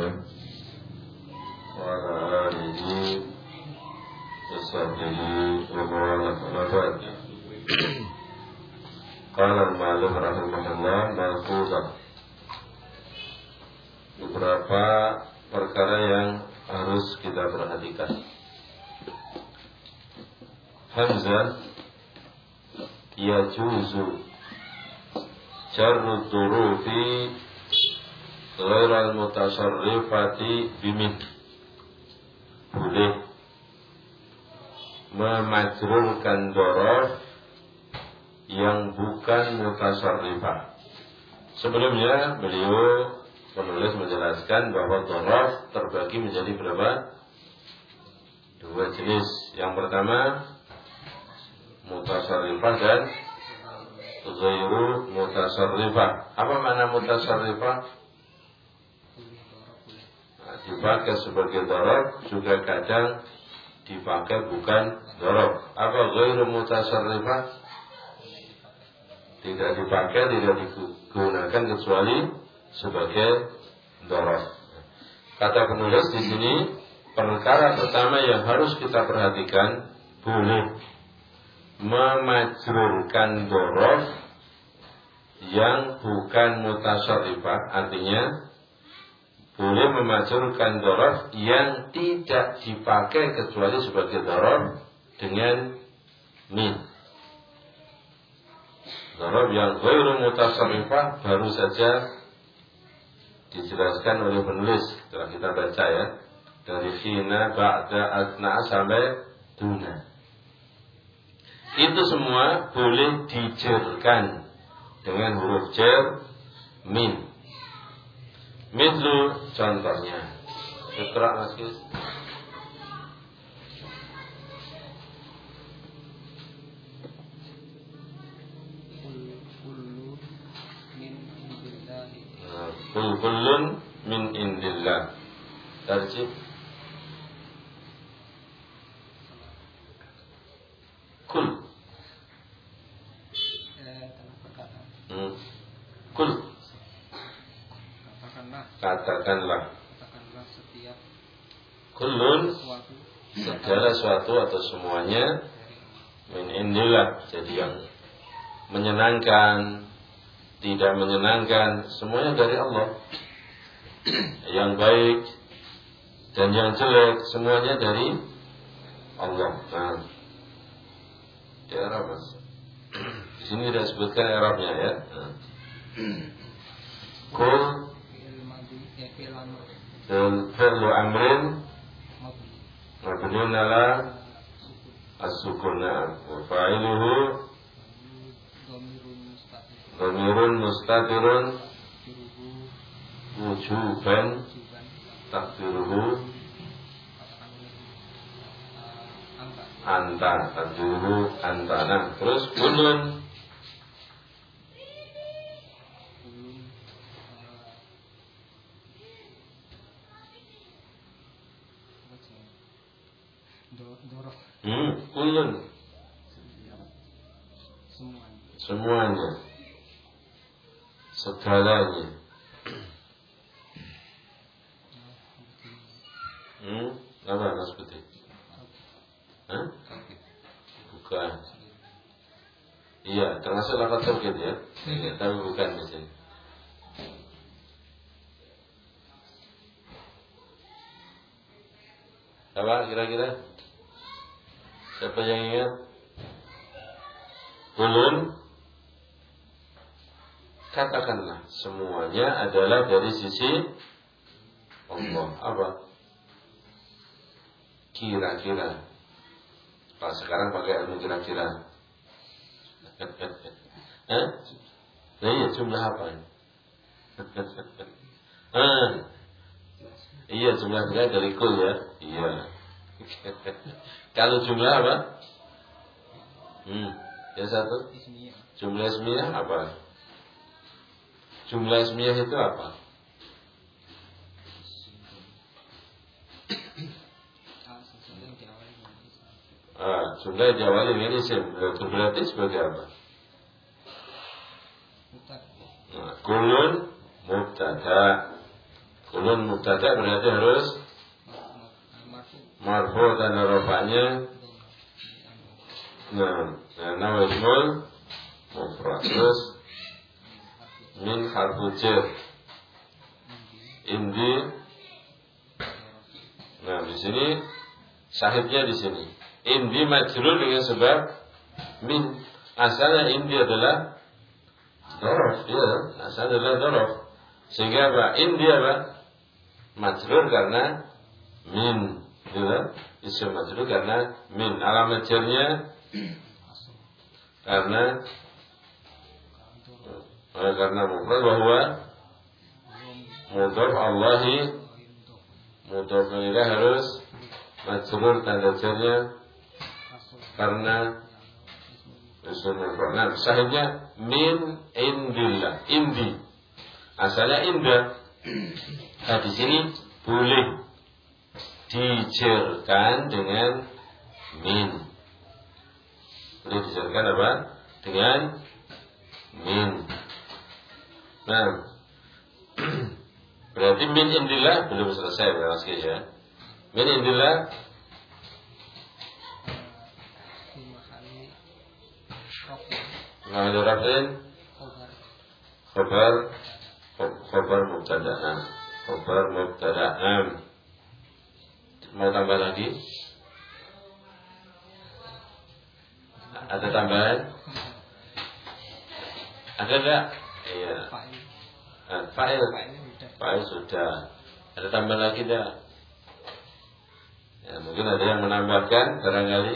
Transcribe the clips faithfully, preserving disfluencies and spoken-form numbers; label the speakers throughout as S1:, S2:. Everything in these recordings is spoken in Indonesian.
S1: Muhammad wa ala alihi wa sahbihi wa mawala. Qala al-ma'alif rahimahullah malfuzah. Beberapa perkara yang harus kita perhatikan. Hamzah yajuzu jarru durufi ghairal mutasarrifati bimin. Boleh memajrurkan dhorof yang bukan mutasarrifah. Sebelumnya beliau penulis menjelaskan bahwa dhorof terbagi menjadi berapa? Dua jenis. Yang pertama mutasarrifah dan ghairu mutasarrifah. Apa makna mutasarrifah? Nah, dipakai sebagai dhorof, juga kadang dipakai bukan dhorof. Apa ghairu mutasarrifah? Tidak dipakai, tidak digunakan kecuali sebagai dhorof. Kata penulis di sini, perkara pertama yang harus kita perhatikan, boleh memajrurkan dhorof yang bukan mutasarrifah. Artinya boleh memajrurkan dhorof yang tidak dipakai kecuali sebagai dhorof dengan min. Dhorof yang ghairu mutasarrifah baru saja dijelaskan oleh penulis setelah kita baca ya, dari khina, ba'da, asna sampai duna. Itu semua boleh dijerkan dengan huruf jer min. Mithlu contohnya. Iqra Mas Kis. Kul kullun min indillah. Tarjih. Kul. Hmm. Kul. Katakanlah. Katakanlah setiap. Kullun. Segala sesuatu atau semuanya. Min indillah. Jadi yang menyenangkan, tidak menyenangkan, semuanya dari Allah. Yang baik dan yang jelek, semuanya dari Allah. Nah, di Arab Mas. Di sini tidak sebutkan Arabnya ya. Nah. Kul fi'lu amrin mabniun ala as-sukun wa fa'iluhu dhamirun mustatirun wujuban takdiruhu anta, takdiruhu antana. Terus kulun hmm, kulun semuanya, segalanya. Hmm, apa Mas Putih? Hah? Bukan. Iya, termasuk lafaz taukid ya. Ya, tapi bukan di sini. Apa kira-kira? Siapa yang ingat? Kulun, katakanlah semuanya adalah dari sisi Allah. Apa? Kira-kira. Kalau sekarang pakai ilmu kira-kira. Eh? Nah iya, jumlah apa? ah. Iya, jumlahnya dari kul ya. Iya. Kalau jumlah apa? Hmm. Yang satu? Jumlah ismiyah apa? Jumlah ismiyah itu apa? Ah, jumlah yang diawali dengan isim. Itu berarti sebagai apa? Nah, kulun mubtada. Nun mubtada berarti harus marfu tanda rafa'nya. Nah, nama ismul mufrad. Terus min harfu jar. Indi. Nah, di sini sahibnya di sini. Indi majrur dengan sebab min. Asalnya indi adalah dhorof, ya, asalnya adalah dhorof. Sehingga apa? Indi apa? Majrur karena min, ya. Isim majrur karena min. Alamat jarnya karena eh, karena mufrad bahwa mudhaf Allahi mudhaf ilaih harus majrur tanda jarnya karena isim mufrad. Nah, sahihnya min indillah, indi. Asalnya indah. Nah, di sini boleh dijerkan dengan min. Boleh dijerkan apa? Dengan min. Nah, berarti min indillah belum selesai Mas Ki ya. Min indillah Mahal rafin khabar khabar mubtada. Nah, khabar mubtada. Nah, mau tambah lagi? Ada tambahan? Ada enggak? Iya. Nah, fa'il. Fa'il sudah. Ada tambahan lagi enggak? Ya, mungkin ada yang menambahkan barangkali.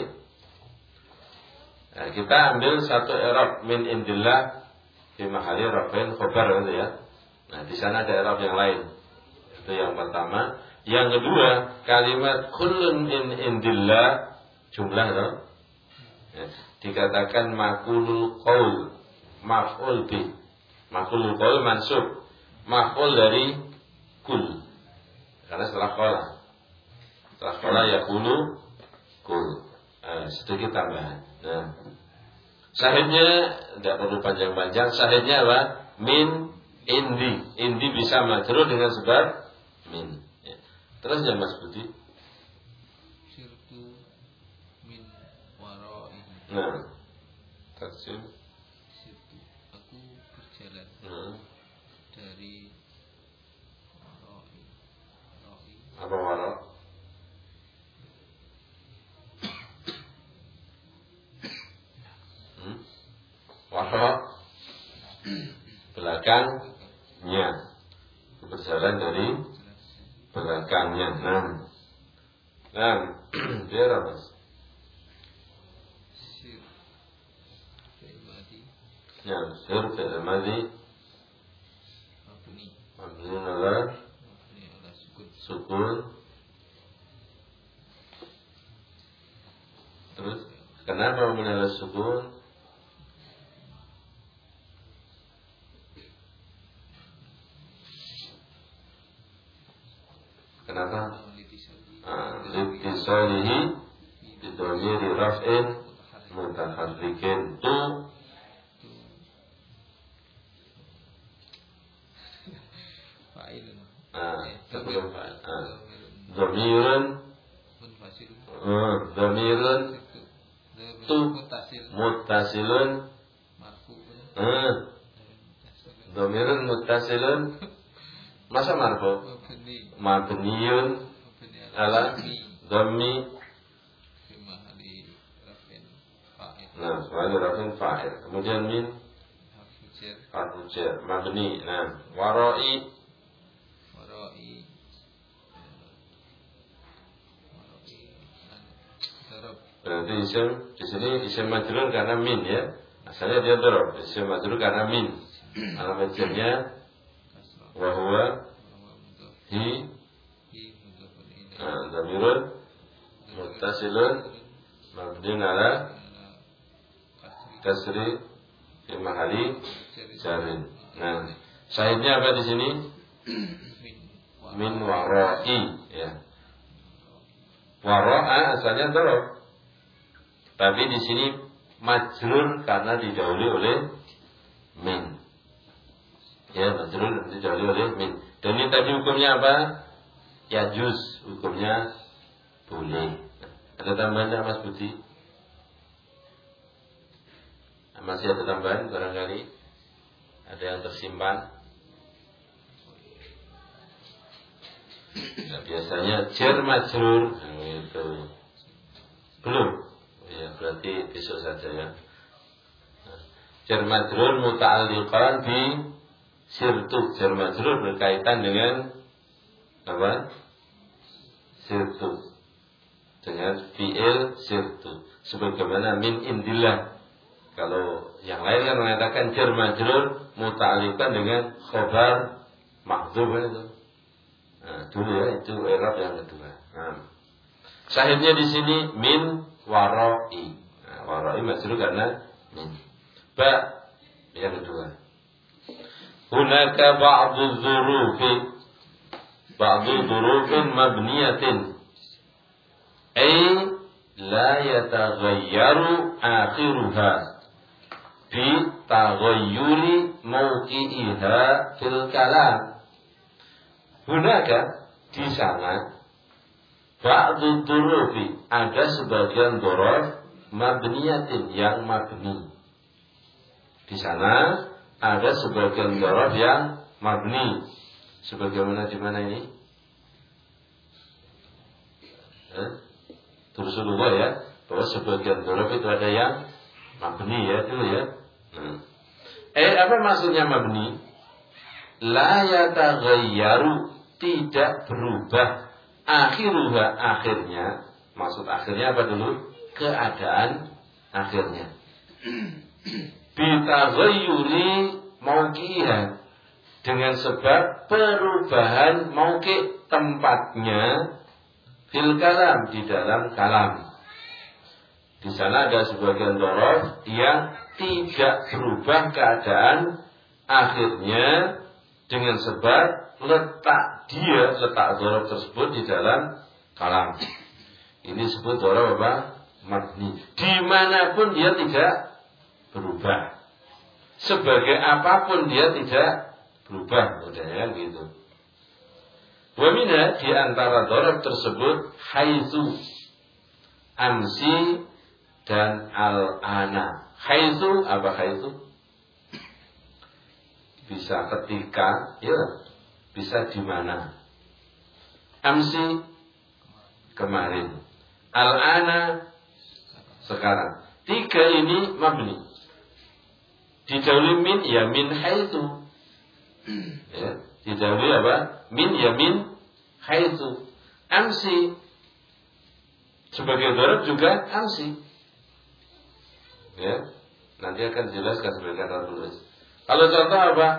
S1: Nah, kita ambil satu i'rab min indillah fi mahalli raf'in khabar gitu ya. Nah, di sana ada i'rab yang lain. Itu yang pertama. Yang kedua, kalimat kullun min indillah jumlah itu ya, dikatakan maqulul qaul, maf'ul bi. Maqulul qaul mansub, maf'ul dari kul. Karena setelah qala. Setelah qala yaqulu kul. Nah, sedikit tambahan. Nah, syahidnya tidak perlu panjang-panjang. Syahidnya apa? Min indi. Indi bisa majrur dengan sebab min. Ya. Terus ya Mas Budi.
S2: Sirtu min wara'i.
S1: Nah, terjem.
S2: Sirtu, aku berjalan
S1: Nah.
S2: dari wara'i. Wara'i.
S1: Apa wara? Wara belakangnya, berjalan dari belakangnya. Nah, nah, dia apa?
S2: Sir fi'il madhi.
S1: Ya, sir fi'il madhi
S2: Mabni.
S1: mabni ala
S2: Mabni ala sukun.
S1: sukun. Terus kenapa mabni ala sukun? Kenapa? Litisalihi bidhamiri raf'in mutaharrikin tu
S2: fa'ilun.
S1: ah sebelum fa'il ah dhamirun
S2: Munfasil.
S1: ah dhamirun tu
S2: Muttasil.
S1: muttasilun
S2: Marfu'un.
S1: ah dhamirun muttasilun masa marfu
S2: Mabni.
S1: mabniyun
S2: Mabni
S1: ala dhammi.
S2: fi mahalli raf'in fa'il.
S1: Nah, sebagai rafin fa'il. Kemudian min
S2: Harfu jar.
S1: harfu jar mabni. Nah, warai
S2: Wara'i. Wara'i. Darab.
S1: berarti isim di sini isim majrur karena min ya. Asalnya dia darab, isim majrur karena min. Alamat jarnya
S2: Kasrah.
S1: wa huwa
S2: Wa mudhaf.
S1: hi.
S2: Hi mudhafun ilaih.
S1: Nah, dhamirun muttasilun mabniun ala
S2: Kasri.
S1: kasri fi mahalli jarin. Nah, syahidnya apa di sini?
S2: Min.
S1: Min warai ya. Wara'a asalnya darab. Tapi di sini majrur karena didahului oleh min. Ya, majrur didahului oleh min. Dan ini tadi hukumnya apa? Ya juz, hukumnya boleh. Ada tambahan tak Mas Budi? Masih ada tambahan barangkali? Ada yang tersimpan? Nah, biasanya jar majrur nah, itu belum. Ya, berarti besok saja ya. Nah, jar majrur muta'alliqan bi sirtu. Jar majrur berkaitan dengan apa? Sirtu. Dengan fi'il sirtu. Sebagaimana min indillah. Kalau yang lain kan mengatakan jar majrur muta'alliqan dengan khabar mahdzuf itu. Nah, dulu ya itu i'rab yang kedua. Nah, sahihnya di sini min warai. Nah, warai majrur karena min. Ba yang kedua. Hunaka ba'dhu dzurufi ba'dhu dzurufin mabniyatin ay la yataghayyaru akhiruha bi taghayyuri mawqi'iha fil kalam. Hunaka di sana ba'dhu dzurufi ada sebagian dzuruf mabniyatin yang mabni. Di sana ada sebagian dzuruf yang mabni. Sebagaimana di mana ini? Eh? Rasulullah ya, bahwa sebagian dzuruf itu ada yang mabni ya dulu ya. Hmm. Eh apa maksudnya mabni? La yataghayyaru, tidak berubah, akhiruha akhirnya. Maksud akhirnya apa dulu? Keadaan akhirnya. Bitaghayyuri mauqiha, dengan sebab perubahan mauqi tempatnya fil kalam, di dalam kalam. Di sana ada sebagian dzuruf yang tidak berubah keadaan akhirnya dengan sebab letak dia, letak dzuruf tersebut di dalam kalam. Ini disebut dzuruf apa? Mabni. Dimanapun dia tidak berubah. Sebagai apapun dia tidak berubah. Udah gitu. Wa minha, di antara dzuruf tersebut haitsu, amsi dan al-ana. Haitsu apa haitsu? Bisa ketika, ya, bisa di mana. Amsi kemarin, al-ana sekarang. Tiga ini mabni. Didahului min, ya min haitsu. Ya, didahului apa? Min, ya min haitsu. Amsi sebagai dzuruf juga amsi. Ya, nanti akan dijelaskan sebagai kata tulis. Kalau contoh apa?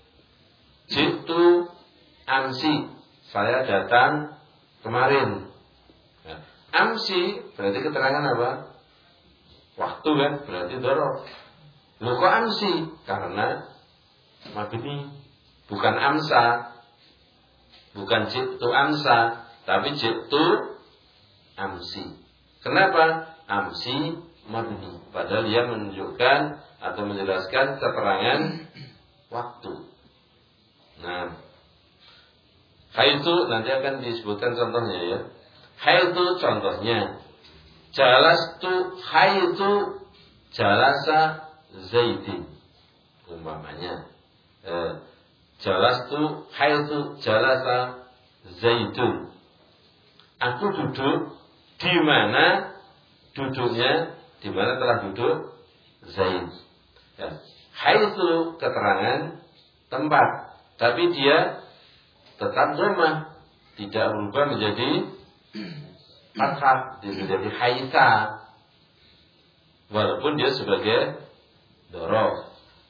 S1: Jitu amsi, saya datang kemarin. Ya. Amsi berarti keterangan apa? Waktu kan, berarti dzuruf. Loh kok amsi? Karena mabni, bukan amsa, bukan jitu amsa, tapi jitu amsi. Kenapa? Amsi mabni, padahal dia menunjukkan atau menjelaskan keterangan waktu. Nah, haitsu nanti akan disebutkan contohnya ya. Haitsu contohnya, jalastu haitsu jalasa Zaidin, umpamanya. Eh, jalastu haitsu jalasa Zaidun. Aku duduk di mana duduknya, di mana telah duduk Zaid. Ya. Haitsu keterangan tempat, tapi dia tetap dhammah, tidak berubah menjadi fathah, menjadi haitsa, walaupun dia sebagai dzuruf.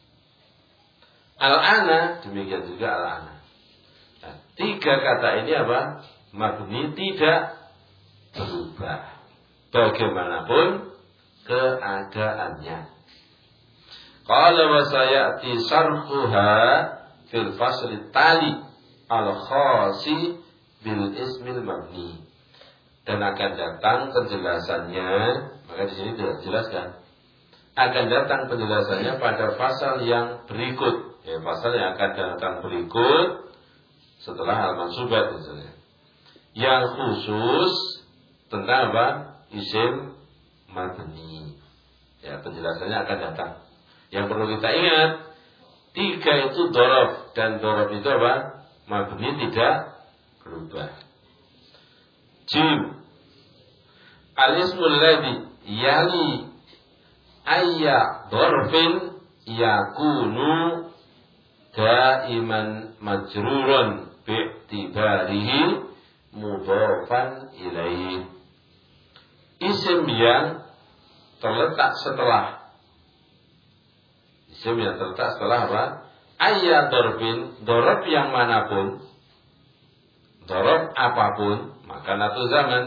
S1: Al-ana demikian juga al-ana. Nah, tiga kata ini apa? Mabni, tidak berubah bagaimanapun keadaannya. Qala wa sayati sarhuha fil fasli tali al-khasi bil ismil mabni. Dan akan datang penjelasannya, maka di sini tidak dijelaskan. Akan datang penjelasannya pada pasal yang berikut. Ya, pasal yang akan datang berikut setelah al-mansubat misalnya. Yang khusus tentang apa? Isim mabni. Ya, penjelasannya akan datang. Yang perlu kita ingat, tiga itu dhorof, dan dhorof itu apa? Mabni tidak berubah. Jim al-ismul ladzi yali ayya dhorfin yakunu daiman majrurun bi'tibarihi mudhofan ilaih. Isim yang terletak setelah Isim yang terletak setelah apa? Ayat dorfin, dorob yang manapun, dorob apapun, maka natu zaman.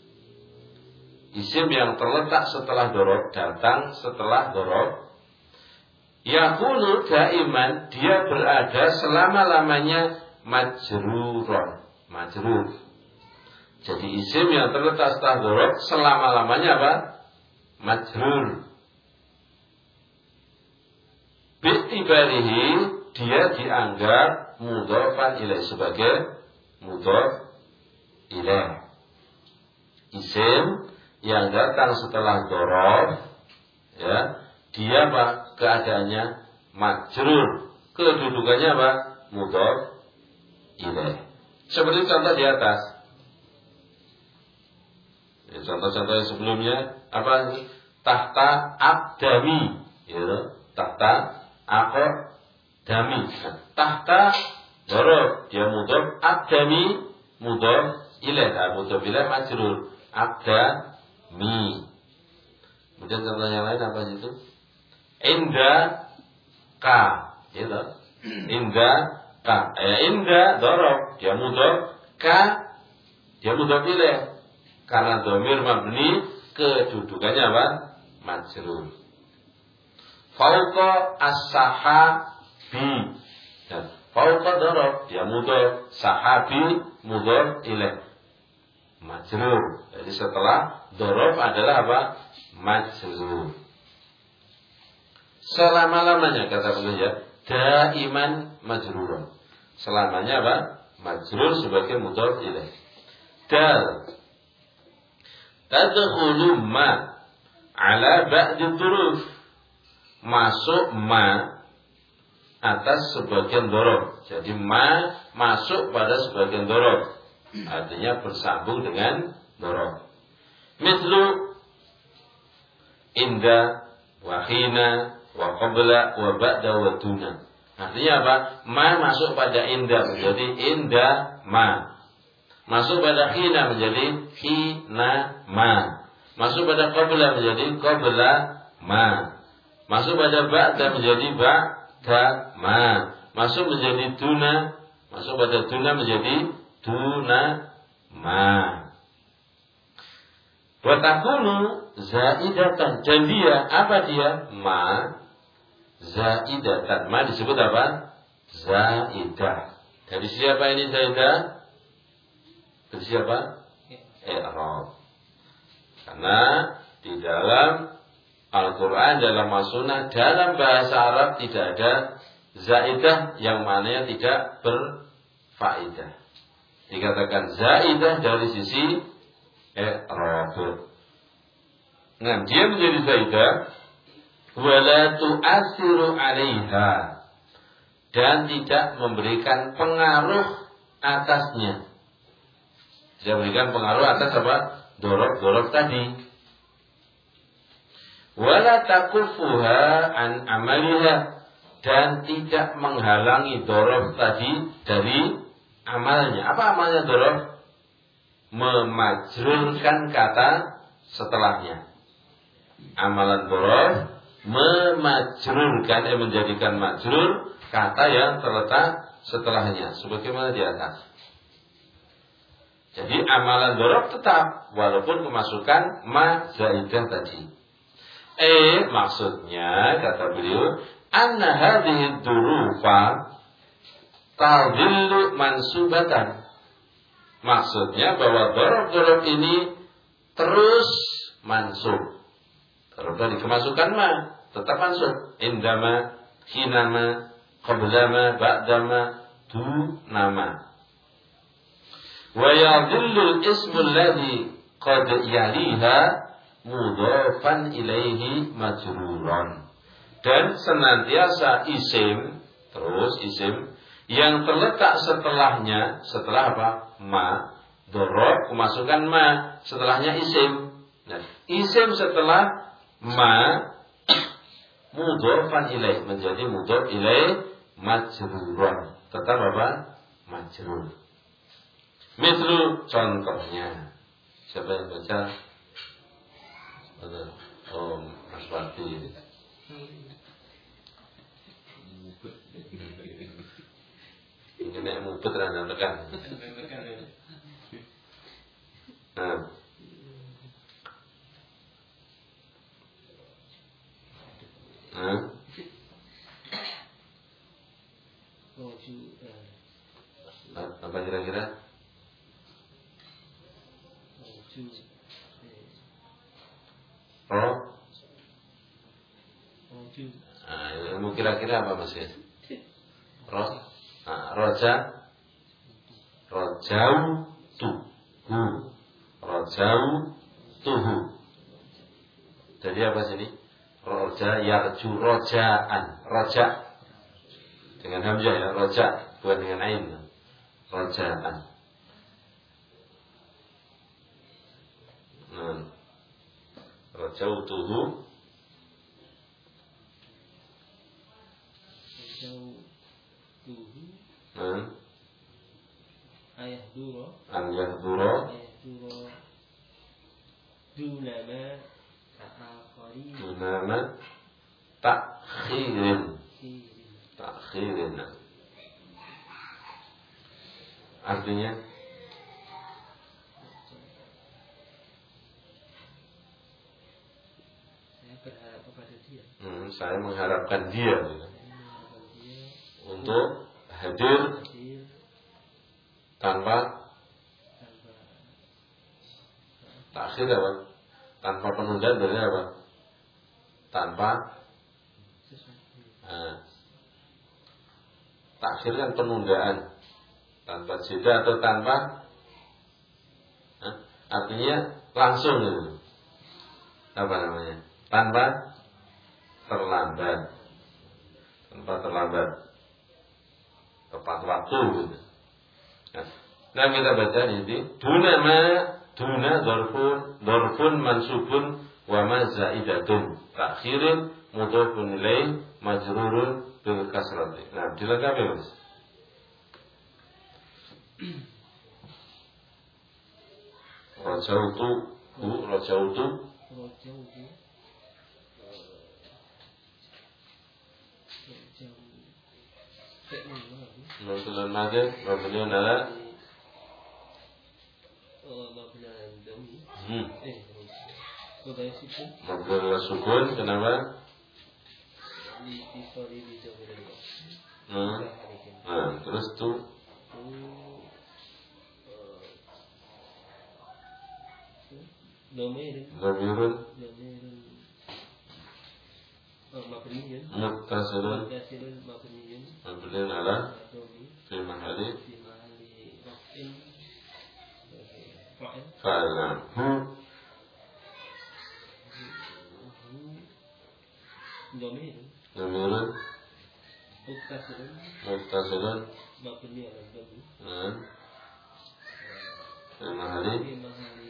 S1: Isim yang terletak setelah dorob, datang setelah dorob. Yakunu daiman, dia berada selama-lamanya majruron, majrur. Jadi isim yang terletak setelah dorob, selama-lamanya apa? Majrur. Bi'tibarihi, dia dianggap mudhofan ilaih, sebagai mudhof ilaih. Isim yang datang setelah dorof, ya, dia apa? Keadaannya majrur, kedudukannya apa? Mudhof ilaih. Seperti contoh di atas. Ya, contoh-contoh yang sebelumnya apa? Tahta abdami, ya, tahta aqdami. Nah, tahta dorof, dia mudhof, abdami mudhof ilaih, nah, mudhof ilaih majrur, abdami. Kemudian contoh yang lain apa itu? Inda ka, gitu. Inda ka, eh, inda dorof, dia mudhof, ka dia mudhof ilaih. Karena dhamir mabni, kedudukannya apa? Majrur. Fauqa as-sahabi. Dan fauqa dorof, dia mudhof, sahabi mudhof ilaih, majrur. Jadi setelah dorof adalah apa? Majrur. Selama-lamanya, kata beliau, daiman majrurun. Selamanya apa? Majrur sebagai mudhof ilaih. Dal tadkhulu ma ala ba'di dhuruf. Masuk ma atas sebagian dorof. Jadi ma masuk pada sebagian dorof, artinya bersambung dengan dorof. Mithlu inda wa hina wa qabla wa ba'da wa duna. Artinya apa? Ma masuk pada inda menjadi inda ma. Masuk pada hina menjadi hina ma. Masuk pada qabla menjadi qabla ma. Masuk pada ba'da menjadi ba'da ma. Masuk menjadi duna, masuk pada duna menjadi duna ma. Wa takunu zaidatan, dan dia apa dia? Ma zaidatan. Ma disebut apa? Zaidah. Dari siapa ini zaidah? Dari siapa? I'rab. Karena di dalam Al-Quran, dalam As-Sunnah, dalam bahasa Arab tidak ada zaidah yang mananya tidak berfaedah. Dikatakan zaidah dari sisi i'rab. Nah, dia menjadi zaidah wala tu'athiru 'alaiha, dan tidak memberikan pengaruh atasnya. Tidak memberikan pengaruh atas apa? Dorof-dorof tadi. Wala takufuha an amaliha, dan tidak menghalangi dorof tadi dari amalnya. Apa amalnya dorof? Memajrurkan kata setelahnya. Amalan dorof memajrurkan, eh, menjadikan majrur kata yang terletak setelahnya, sebagaimana di atas. Jadi amalan dorof tetap walaupun kemasukan ma zaidah tadi. Eh, maksudnya kata beliau, anna hadhihi durufa tadillu mansubatan. Maksudnya bahwa dorof-dorof ini terus mansub. Terus dari kemasukan ma tetap mansub. Indama, hinama, qablama, ba'dama, dunama. Wa yadhillul ismul ladzi qad yaliha mudhafan ilaihi majruran. Dan senantiasa isim, terus isim yang terletak setelahnya, setelah apa? Ma, dhorob, kemasukan ma, setelahnya isim. Nah, isim setelah ma mudhafan ilaih, menjadi mudhaf ilaih majruran. Tetap apa? Majrur. Mislu, contohnya. Siapa yang baca? Oh, Mas Wati. Ini nek mubet ra tekan. Nah. Nah. Apa kira-kira? Roh? Nah, ilmu kira-kira apa Mas? Roh? Nah, roja? Rojau tuhu. Rojau tuhu. Jadi apa sini? Roja yarju rojaan. Roja dengan hamzah ya, roja bukan dengan ain. Rojaan. Nah, rojau tuhu.
S3: Rojau tuhu.
S1: Nah,
S3: ayah duro.
S1: ayah duro.
S3: Ayah duro. Dunama ta'akhirin.
S1: Dunama ta'khirin. Ta'khirin. Artinya
S3: saya berharap kepada dia.
S1: Hmm, saya mengharapkan dia, gitu.
S3: Saya mengharapkan dia
S1: Untuk hadir
S3: hadir
S1: tanpa
S3: tanpa
S1: takhir apa? Tanpa penundaan dari apa? Tanpa
S3: sesuatu.
S1: nah, takhir kan penundaan. Tanpa jeda atau tanpa nah, artinya langsung gitu. Apa namanya? Tanpa terlambat. Tanpa terlambat. Tepat waktu gitu. Nah, nah kita baca ini duna ma duna dorfun dorfun mansubun wa ma zaidatun takhirin mudhafun ilaih majrurun bil kasrati. Nah, dilengkapi Mas. Rajautu hu rajautu
S3: Rojau tu Rojau Fi'lun madhi
S1: Mabniun madhi mabniun ala
S3: Mabniun ala dhammi.
S1: hmm.
S3: Eh Mabniun sukun.
S1: Mabniun ala sukun. Kenapa?
S3: Di Istori di Jawabin
S1: Nah, nah terus tu
S3: Domirin
S1: dhamirun
S3: Domirin Mabniyun
S1: muttasilun
S3: Muttasilun Mabniyun
S1: mabniun ala
S3: Domi
S1: fi mahalli
S3: Fi mahali Raf'in Fa'il
S1: fa'il. Hu
S3: Domirin
S1: dhamirun
S3: Muttasilun
S1: muttasilun
S3: Mabni ala Domi
S1: nah fi mahalli
S3: Fi mahali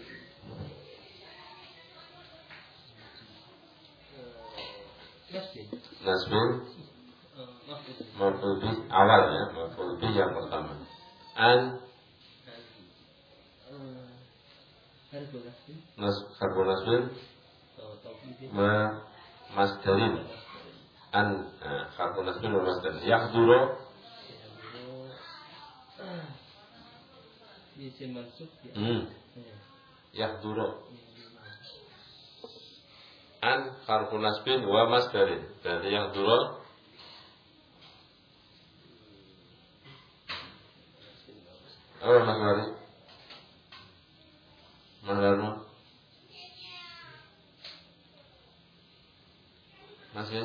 S3: Nasbin
S1: nasbun
S3: Maf'ul
S1: maf'ul bih awal ya, maf'ul bih yang pertama. An
S3: Harfu Nasbin
S1: nas harfu nasbin
S3: Atau Tauqifin
S1: ma masdarin. An nah, harfu nasbin wa masdarin. Yahduru
S3: Isim mansub ya.
S1: hmm. Yahduru an harfu nasbin wa masdarin. Berarti yahduru apa Mas Mari? Mas Darmo? Mas Yes?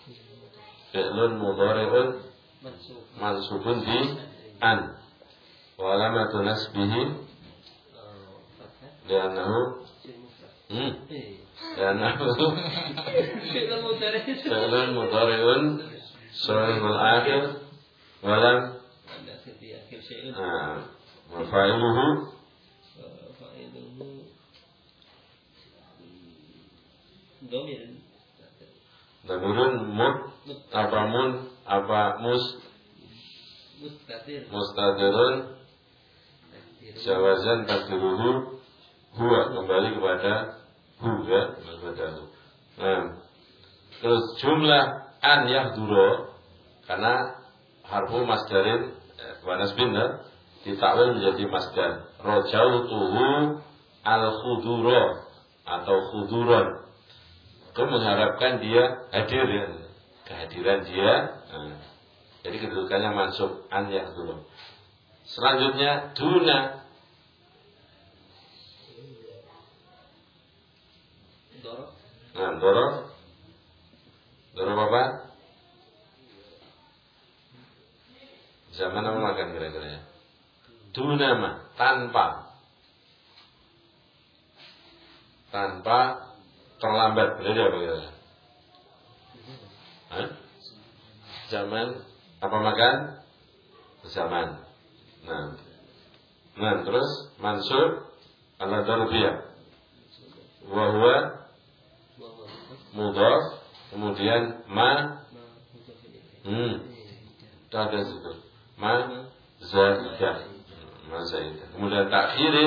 S1: Fi'lun mudhari'un
S3: Mansub
S1: mansubun bi an. Wa alamatu nasbihi
S3: eh, fathah
S1: li'annahu
S3: fi'il mufrad.
S1: hmm
S3: Eh.
S1: li'annahu
S3: Fi'il mudhari.
S1: fi'lun mudhari'un sahihul akhir wa lam
S3: Ada di akhir syai'un.
S1: ah, wa fa'iluhu
S3: Eh, fa'iluhu dhamir.
S1: dhamirun mud apa mun apa mus
S3: Mustatir.
S1: mustadirun
S3: Takdir.
S1: jawazan takdiruhu huwa, kembali kepada hu ya, kepada hu. Nah, terus jumlah an yahduru karena harfu masdarin eh, wa nasbin ya, ditakwil menjadi masdar. Rajautuhu al-khudura atau khuduran. Aku mengharapkan dia hadir ya. Kehadiran dia. Nah, jadi kedudukannya mansub an yahduru. Selanjutnya duna.
S3: Dorok.
S1: Nah, doro. Doro apa? Zaman apa makan kira-kira ya? Duna mah, tanpa. Tanpa terlambat. Boleh dia apa kira-kira? Hah? Zaman apa makan? Zaman. Nah. Nah, terus mansub ala darbiyah. Wa huwa
S3: Bahwa
S1: mudhaf, kemudian ma
S3: ma mudhaf ilaih.
S1: hmm
S3: Eh,
S1: ada situ. Ma zaidah. Ma zaidah. Kemudian takhirin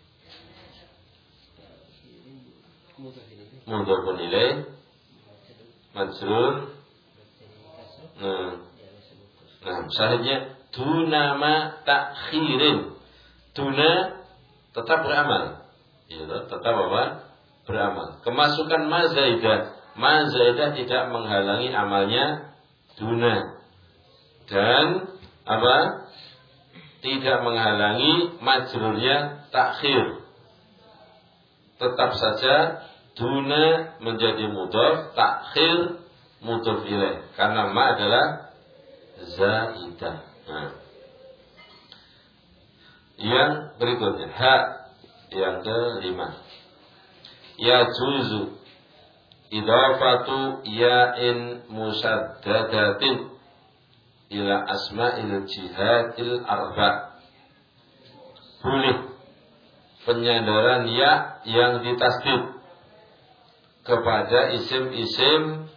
S3: mudhaf ilaih.
S1: mudhafun ilaih majrur. Nah,
S3: Ya, disebut.
S1: nah syahidnya dunama takhirin. Duna tetap beramal. Ya, tetap apa? Beramal. Kemasukan ma zaidah. Ma zaidah tidak menghalangi amalnya duna. Dan apa? Tidak menghalangi majrurnya takhir. Tetap saja duna menjadi mudhaf, takhir mudhaf ilaih. Karena ma adalah zaidah. Nah. Yang berikutnya ha yang kelima. Ya juzu idafatu ya'in musaddadatin ila asma'il jihadil arba. Boleh penyandaran ya yang ditasdid kepada isim-isim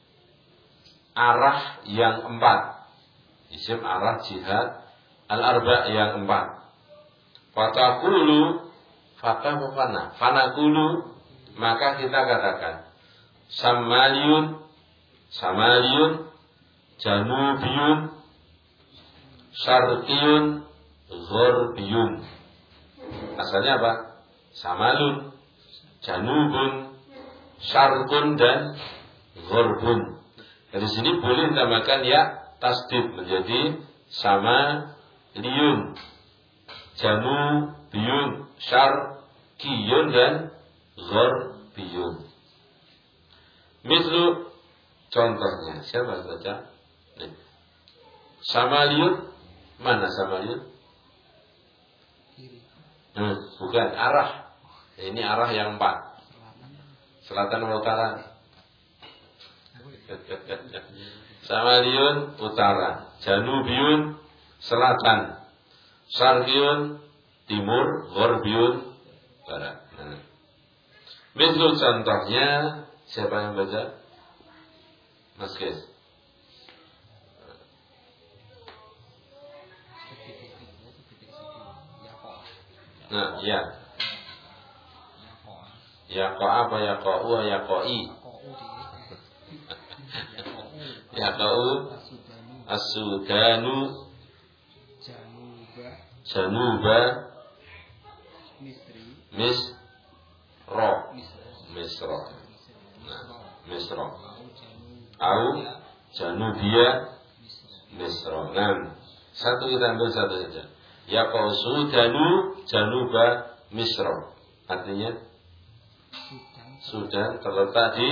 S1: arah yang empat. Isim arah jihad al-arba yang empat. Fatakulu fata fana fanakulu, maka kita katakan Samaliyun Samaliyun Janubiyun Syarqiyun Gharbiyun. Asalnya apa? Samalun, Janubun, Syarqun dan Gharbun. Dari sini boleh ditambahkan ya tasdid menjadi Samaliyun, Janubiyun, Syarqiyun dan Gharbiyun. Mislu contohnya, siapa yang baca? Nih. Samaliyun, mana Samaliyun?
S2: Kiri.
S1: Hmm, bukan, arah. Ini arah yang empat. Selatan atau utara? Samaliyun utara, Janubiyun selatan, Syarqiyun timur, Gharbiyun barat. Nah. Mislu contohnya, siapa yang baca? Mas Kes. Nah, ya. Yaqa apa yaqa'u yaqa'i? Yaqa'u as-Sudanu
S2: Januba
S1: Januba
S2: Misri
S1: Misra
S2: Misra
S1: Misra. Nah, Misra.
S2: Au
S1: Au
S2: Januba
S1: Janubia
S2: Misra.
S1: Misra. Nah, satu kita ambil satu saja. Yaqa'u Sudanu Januba Misra. Artinya
S2: Sudan
S1: Sudan terletak di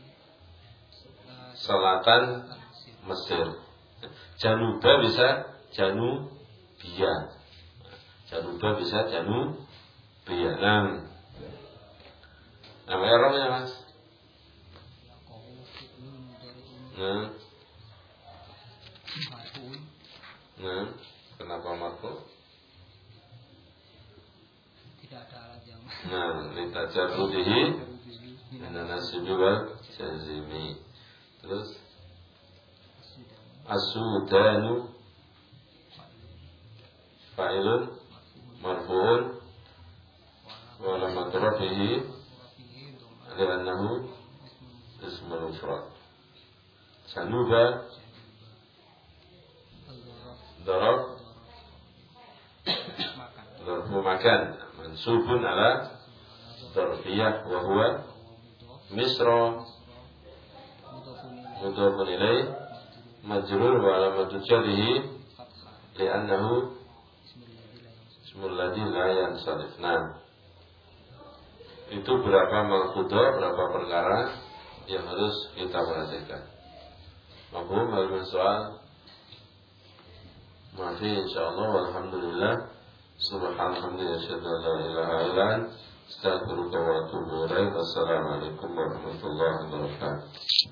S1: selatan
S2: Mesir.
S1: Mesir. Januba bisa Janubia. Januba bisa Janubiya. Nah, nama Arabnya Mas? Nah, nah, kenapa marfu?
S2: Tidak ada alat yang
S1: Nah, litajarrudihi minan nasibi wal jazimi. Terus as-sudanu fa'ilun marfu'un wa lam atrafihi li'annahu ismul mufrad. Januba darab darbu makan mansubun ala darfiyah wa huwa misra mudhafun ilaih majrur wa alamatu jarrihi li'annahu ismul ladzi la yansarif. Nah, itu berapa malfudah, berapa perkara yang harus kita perhatikan. Mafhum hal soal? Mafi insyaallah walhamdulillah. Subhanallah asyhadu an la ilaha illa anta astaghfiruka wa atubu ilaik. Wassalamualaikum warahmatullahi wabarakatuh.